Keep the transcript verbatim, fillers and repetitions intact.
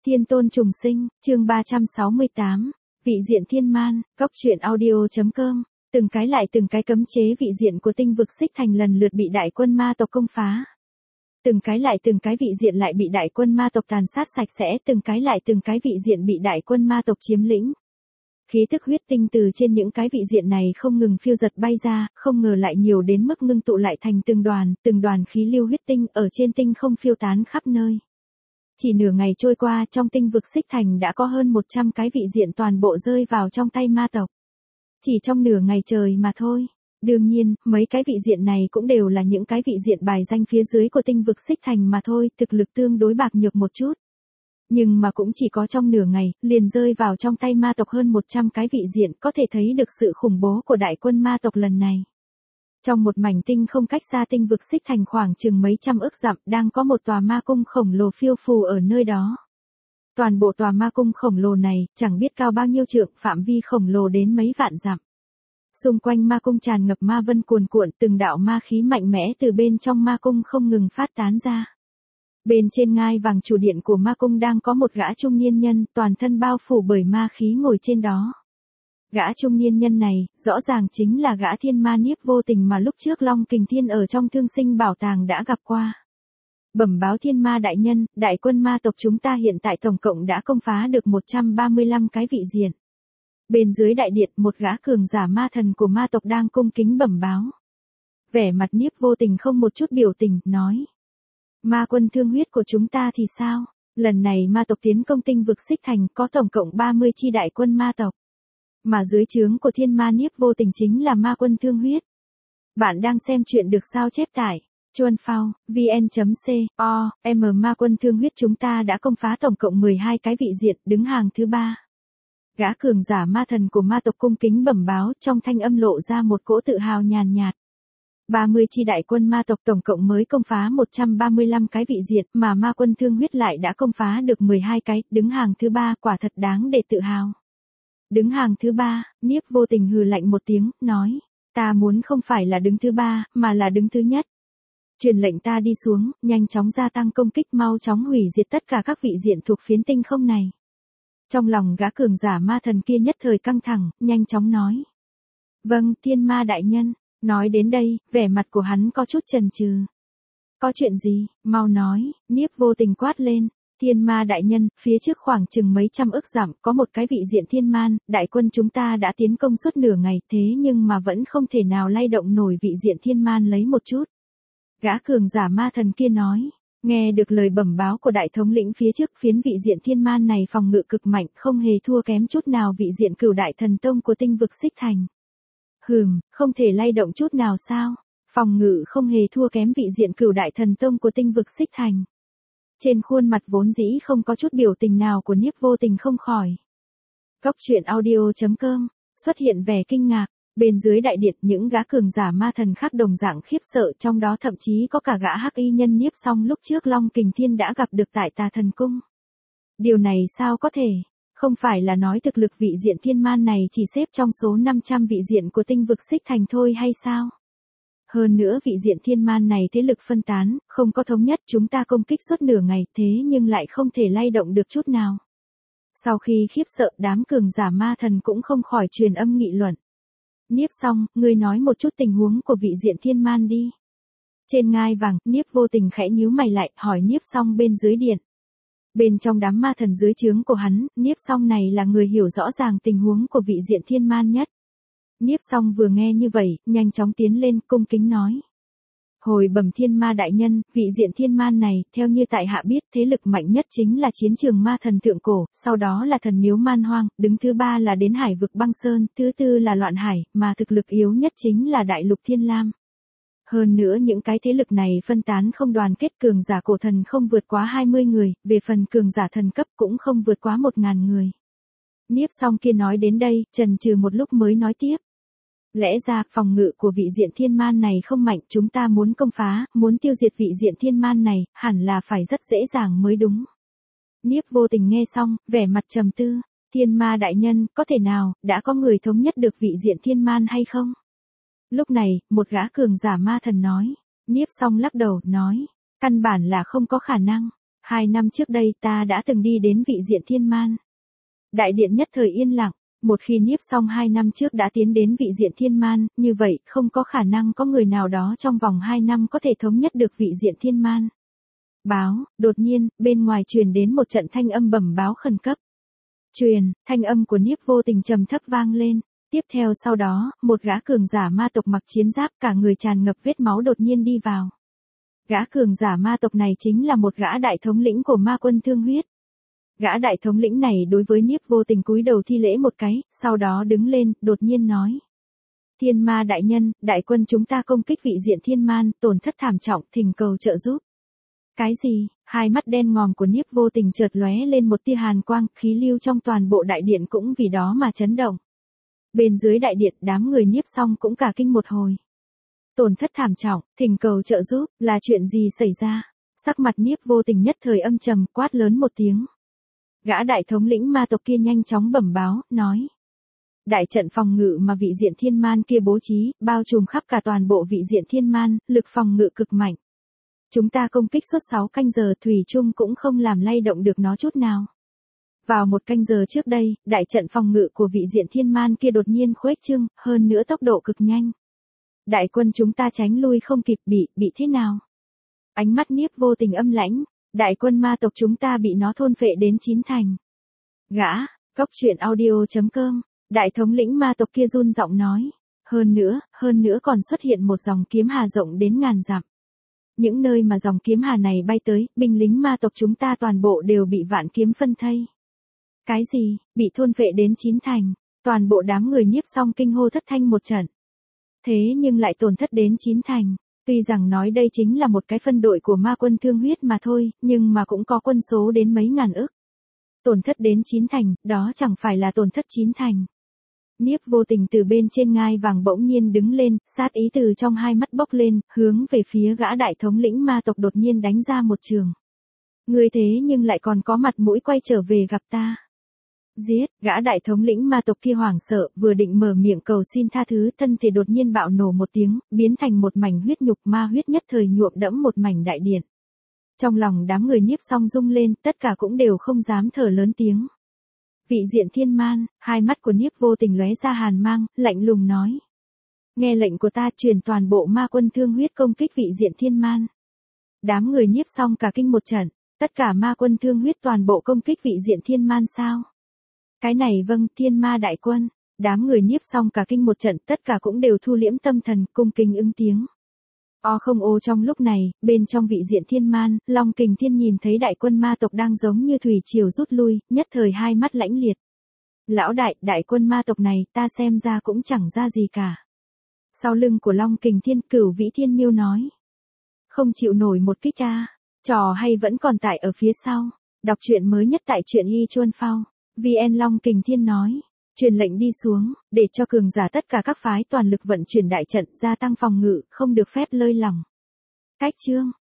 Thiên tôn trùng sinh, chương ba trăm sáu mươi tám, vị diện thiên man, góc truyện audio.com, từng cái lại từng cái cấm chế vị diện của tinh vực xích thành lần lượt bị đại quân ma tộc công phá. Từng cái lại từng cái vị diện lại bị đại quân ma tộc tàn sát sạch sẽ, từng cái lại từng cái vị diện bị đại quân ma tộc chiếm lĩnh. Khí tức huyết tinh từ trên những cái vị diện này không ngừng phiêu giật bay ra, không ngờ lại nhiều đến mức ngưng tụ lại thành từng đoàn, từng đoàn khí lưu huyết tinh ở trên tinh không phiêu tán khắp nơi. Chỉ nửa ngày trôi qua, trong tinh vực xích thành đã có hơn một trăm cái vị diện toàn bộ rơi vào trong tay ma tộc. Chỉ trong nửa ngày trời mà thôi. Đương nhiên, mấy cái vị diện này cũng đều là những cái vị diện bài danh phía dưới của tinh vực xích thành mà thôi, thực lực tương đối bạc nhược một chút. Nhưng mà cũng chỉ có trong nửa ngày, liền rơi vào trong tay ma tộc hơn một trăm cái vị diện, có thể thấy được sự khủng bố của đại quân ma tộc lần này. Trong một mảnh tinh không cách xa tinh vực xích thành khoảng chừng mấy trăm ức dặm, đang có một tòa ma cung khổng lồ phiêu phù ở nơi đó. Toàn bộ tòa ma cung khổng lồ này, chẳng biết cao bao nhiêu trượng, phạm vi khổng lồ đến mấy vạn dặm. Xung quanh ma cung tràn ngập ma vân cuồn cuộn, từng đạo ma khí mạnh mẽ từ bên trong ma cung không ngừng phát tán ra. Bên trên ngai vàng chủ điện của ma cung đang có một gã trung niên nhân, toàn thân bao phủ bởi ma khí ngồi trên đó. Gã trung niên nhân này, rõ ràng chính là gã thiên ma Niếp Vô Tình mà lúc trước Long Kình Thiên ở trong Thương Sinh Bảo Tàng đã gặp qua. Bẩm báo thiên ma đại nhân, đại quân ma tộc chúng ta hiện tại tổng cộng đã công phá được một trăm ba mươi lăm cái vị diện. Bên dưới đại điện, một gã cường giả ma thần của ma tộc đang cung kính bẩm báo. Vẻ mặt Niếp Vô Tình không một chút biểu tình, nói. Ma quân thương huyết của chúng ta thì sao? Lần này ma tộc tiến công tinh vực xích thành có tổng cộng ba mươi chi đại quân ma tộc. Mà dưới trướng của thiên ma Niếp Vô Tình chính là ma quân thương huyết. Bạn đang xem chuyện được sao chép tải. Chuan Phao, vn.co, m ma quân thương huyết chúng ta đã công phá tổng cộng mười hai cái vị diện, đứng hàng thứ ba. Gã cường giả ma thần của ma tộc cung kính bẩm báo, trong thanh âm lộ ra một cỗ tự hào nhàn nhạt. ba mươi chi đại quân ma tộc tổng cộng mới công phá một trăm ba mươi lăm cái vị diện, mà ma quân thương huyết lại đã công phá được mười hai cái, đứng hàng thứ ba, quả thật đáng để tự hào. Đứng hàng thứ ba, Niếp Vô Tình hừ lạnh một tiếng, nói, ta muốn không phải là đứng thứ ba, mà là đứng thứ nhất. Truyền lệnh ta đi xuống, nhanh chóng gia tăng công kích, mau chóng hủy diệt tất cả các vị diện thuộc phiến tinh không này. Trong lòng gã cường giả ma thần kia nhất thời căng thẳng, nhanh chóng nói. Vâng, thiên ma đại nhân. Nói đến đây, vẻ mặt của hắn có chút chần chừ. Có chuyện gì, mau nói, Niếp Vô Tình quát lên. Thiên ma đại nhân, phía trước khoảng chừng mấy trăm ức dặm, có một cái vị diện thiên man, đại quân chúng ta đã tiến công suốt nửa ngày, thế nhưng mà vẫn không thể nào lay động nổi vị diện thiên man lấy một chút. Gã cường giả ma thần kia nói. Nghe được lời bẩm báo của đại thống lĩnh phía trước, phiến vị diện thiên man này phòng ngự cực mạnh, không hề thua kém chút nào vị diện cửu đại thần tông của tinh vực xích thành. Hừm, không thể lay động chút nào sao? Phòng ngự không hề thua kém vị diện cửu đại thần tông của tinh vực xích thành. Trên khuôn mặt vốn dĩ không có chút biểu tình nào của Niếp Vô Tình không khỏi. Góc truyện audio.com, xuất hiện vẻ kinh ngạc. Bên dưới đại điện, những gã cường giả ma thần khác đồng dạng khiếp sợ, trong đó thậm chí có cả gã hắc y nhân Niếp Song lúc trước Long Kình Thiên đã gặp được tại Tà Thần Cung. Điều này sao có thể? Không phải là nói thực lực vị diện thiên man này chỉ xếp trong số năm trăm vị diện của tinh vực xích thành thôi hay sao? Hơn nữa vị diện thiên man này thế lực phân tán, không có thống nhất, chúng ta công kích suốt nửa ngày thế nhưng lại không thể lay động được chút nào. Sau khi khiếp sợ, đám cường giả ma thần cũng không khỏi truyền âm nghị luận. Niếp Song, ngươi nói một chút tình huống của vị diện thiên man đi. Trên ngai vàng, Niếp Vô Tình khẽ nhíu mày lại, hỏi Niếp Song bên dưới điện. Bên trong đám ma thần dưới trướng của hắn, Niếp Song này là người hiểu rõ ràng tình huống của vị diện thiên man nhất. Niếp Song vừa nghe như vậy, nhanh chóng tiến lên, cung kính nói. Hồi bẩm thiên ma đại nhân, vị diện thiên man này, theo như tại hạ biết, thế lực mạnh nhất chính là chiến trường ma thần thượng cổ, sau đó là thần miếu man hoang, đứng thứ ba là đến hải vực băng sơn, thứ tư là loạn hải, mà thực lực yếu nhất chính là đại lục thiên lam. Hơn nữa những cái thế lực này phân tán không đoàn kết, cường giả cổ thần không vượt quá hai mươi người, về phần cường giả thần cấp cũng không vượt quá một nghìn người. Niếp Song kia nói đến đây, chần chừ một lúc mới nói tiếp. Lẽ ra, phòng ngự của vị diện thiên man này không mạnh, chúng ta muốn công phá, muốn tiêu diệt vị diện thiên man này, hẳn là phải rất dễ dàng mới đúng. Niếp Vô Tình nghe xong, vẻ mặt trầm tư, thiên ma đại nhân, có thể nào, đã có người thống nhất được vị diện thiên man hay không? Lúc này, một gã cường giả ma thần nói, Niếp Song lắc đầu, nói, căn bản là không có khả năng. Hai năm trước đây ta đã từng đi đến vị diện thiên man. Đại điện nhất thời yên lặng, một khi Niếp Song hai năm trước đã tiến đến vị diện thiên man, như vậy không có khả năng có người nào đó trong vòng hai năm có thể thống nhất được vị diện thiên man. Báo, đột nhiên, bên ngoài truyền đến một trận thanh âm bẩm báo khẩn cấp. Truyền, thanh âm của Niếp Vô Tình trầm thấp vang lên. Tiếp theo sau đó, một gã cường giả ma tộc mặc chiến giáp cả người tràn ngập vết máu đột nhiên đi vào. Gã cường giả ma tộc này chính là một gã đại thống lĩnh của ma quân Thương Huyết. Gã đại thống lĩnh này đối với Niếp Vô Tình cúi đầu thi lễ một cái, sau đó đứng lên, đột nhiên nói. Thiên ma đại nhân, đại quân chúng ta công kích vị diện thiên man, tổn thất thảm trọng, thỉnh cầu trợ giúp. Cái gì? Hai mắt đen ngòm của Niếp Vô Tình chợt lóe lên một tia hàn quang, khí lưu trong toàn bộ đại điện cũng vì đó mà chấn động. Bên dưới đại điện, đám người Niếp Song cũng cả kinh một hồi. Tổn thất thảm trọng, thỉnh cầu trợ giúp, là chuyện gì xảy ra? Sắc mặt Niếp Vô Tình nhất thời âm trầm, quát lớn một tiếng. Gã đại thống lĩnh ma tộc kia nhanh chóng bẩm báo, nói. Đại trận phòng ngự mà vị diện thiên man kia bố trí, bao trùm khắp cả toàn bộ vị diện thiên man, lực phòng ngự cực mạnh. Chúng ta công kích suốt sáu canh giờ thủy chung cũng không làm lay động được nó chút nào. Vào một canh giờ trước đây, đại trận phòng ngự của vị diện thiên man kia đột nhiên khuếch trương, hơn nữa tốc độ cực nhanh. Đại quân chúng ta tránh lui không kịp, bị, bị thế nào? Ánh mắt Niếp Vô Tình âm lãnh, đại quân ma tộc chúng ta bị nó thôn phệ đến chín thành. Gã, Cốc Truyện Audio chấm com, đại thống lĩnh ma tộc kia run giọng nói. Hơn nữa, hơn nữa còn xuất hiện một dòng kiếm hà rộng đến ngàn dặm. Những nơi mà dòng kiếm hà này bay tới, binh lính ma tộc chúng ta toàn bộ đều bị vạn kiếm phân thây. Cái gì, bị thôn phệ đến chín thành, toàn bộ đám người Nhiếp Song kinh hô thất thanh một trận. Thế nhưng lại tổn thất đến chín thành, tuy rằng nói đây chính là một cái phân đội của ma quân Thương Huyết mà thôi, nhưng mà cũng có quân số đến mấy ngàn ức. Tổn thất đến chín thành, đó chẳng phải là tổn thất chín thành. Niếp Vô Tình từ bên trên ngai vàng bỗng nhiên đứng lên, sát ý từ trong hai mắt bốc lên, hướng về phía gã đại thống lĩnh ma tộc đột nhiên đánh ra một trường. Ngươi thế nhưng lại còn có mặt mũi quay trở về gặp ta. Giết, gã đại thống lĩnh ma tộc kia hoảng sợ, vừa định mở miệng cầu xin tha thứ, thân thể đột nhiên bạo nổ một tiếng, biến thành một mảnh huyết nhục, ma huyết nhất thời nhuộm đẫm một mảnh đại điện. Trong lòng đám người Nhiếp Song rung lên, tất cả cũng đều không dám thở lớn tiếng. Vị diện thiên man, hai mắt của Niếp Vô Tình lóe ra hàn mang, lạnh lùng nói. Nghe lệnh của ta, truyền toàn bộ ma quân Thương Huyết công kích vị diện thiên man. Đám người Nhiếp Song cả kinh một trận, tất cả ma quân Thương Huyết toàn bộ công kích vị diện thiên man sao? Cái này vâng, thiên ma đại quân. Đám người Nhiếp Song cả kinh một trận, tất cả cũng đều thu liễm tâm thần, cung kính ứng tiếng. O không ô trong lúc này, bên trong vị diện thiên man, Long Kình Thiên nhìn thấy đại quân ma tộc đang giống như thủy triều rút lui, nhất thời hai mắt lãnh liệt. Lão đại, đại quân ma tộc này, ta xem ra cũng chẳng ra gì cả. Sau lưng của Long Kình Thiên, Cửu Vĩ Thiên Miêu nói. Không chịu nổi một kích ta, trò hay vẫn còn tại ở phía sau. Đọc truyện mới nhất tại truyện Y Chuan Phao. vê en Long Kình Thiên nói. Truyền lệnh đi xuống, để cho cường giả tất cả các phái toàn lực vận chuyển đại trận, gia tăng phòng ngự, không được phép lơi lỏng. Cách chương